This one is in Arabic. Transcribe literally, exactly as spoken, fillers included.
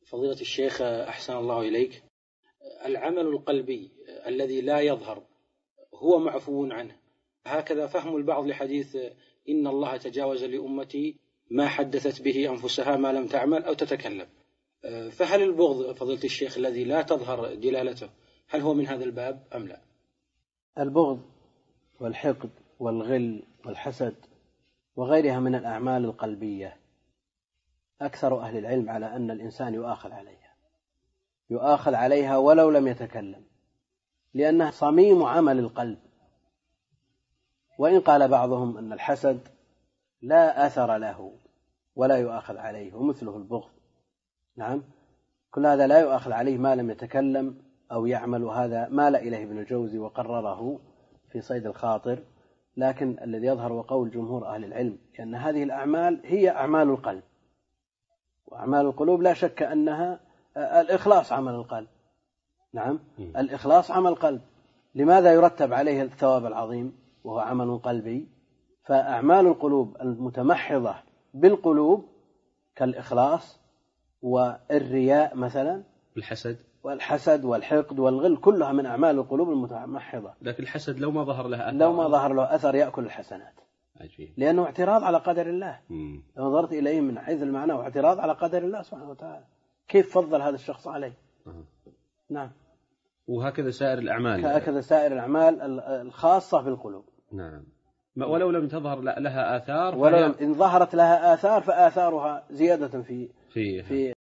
فضيلة الشيخ أحسن الله إليك، العمل القلبي الذي لا يظهر هو معفو عنه، هكذا فهم البعض لحديث إن الله تجاوز لأمتي ما حدثت به أنفسها ما لم تعمل أو تتكلم. فهل البغض فضيلة الشيخ الذي لا تظهر دلالته هل هو من هذا الباب أم لا؟ البغض والحقد والغل والحسد وغيرها من الأعمال القلبية أكثر أهل العلم على أن الإنسان يؤاخذ عليها يؤاخذ عليها ولو لم يتكلم، لأنها صميم عمل القلب. وإن قال بعضهم أن الحسد لا أثر له ولا يؤاخذ عليه ومثله البغض، نعم، كل هذا لا يؤاخذ عليه ما لم يتكلم أو يعمل، وهذا مال إليه ابن الجوزي وقرره في صيد الخاطر. لكن الذي يظهر وقول جمهور أهل العلم أن هذه الأعمال هي أعمال القلب، وأعمال القلوب لا شك أنها الإخلاص عمل القلب، نعم، الإخلاص عمل القلب. لماذا يرتب عليه الثواب العظيم وهو عمل قلبي؟ فأعمال القلوب المتمحضة بالقلوب كالإخلاص والرياء مثلا، الحسد والحسد والحقد والغل كلها من أعمال القلوب المتمحضة. لكن الحسد لو ما ظهر له أثر، لو ما ظهر له أثر يأكل الحسنات. عجيب. لأنه اعتراض على قدر الله. مم. لو نظرت إليه من حيث المعنى واعتراض على قدر الله سبحانه وتعالى، كيف فضل هذا الشخص عليه؟ أه. نعم. وهكذا سائر الأعمال، هكذا سائر الأعمال الخاصة بالقلوب. نعم. ولو لم تظهر لها آثار، ولو إن ظهرت لها آثار فآثارها زيادة في في, في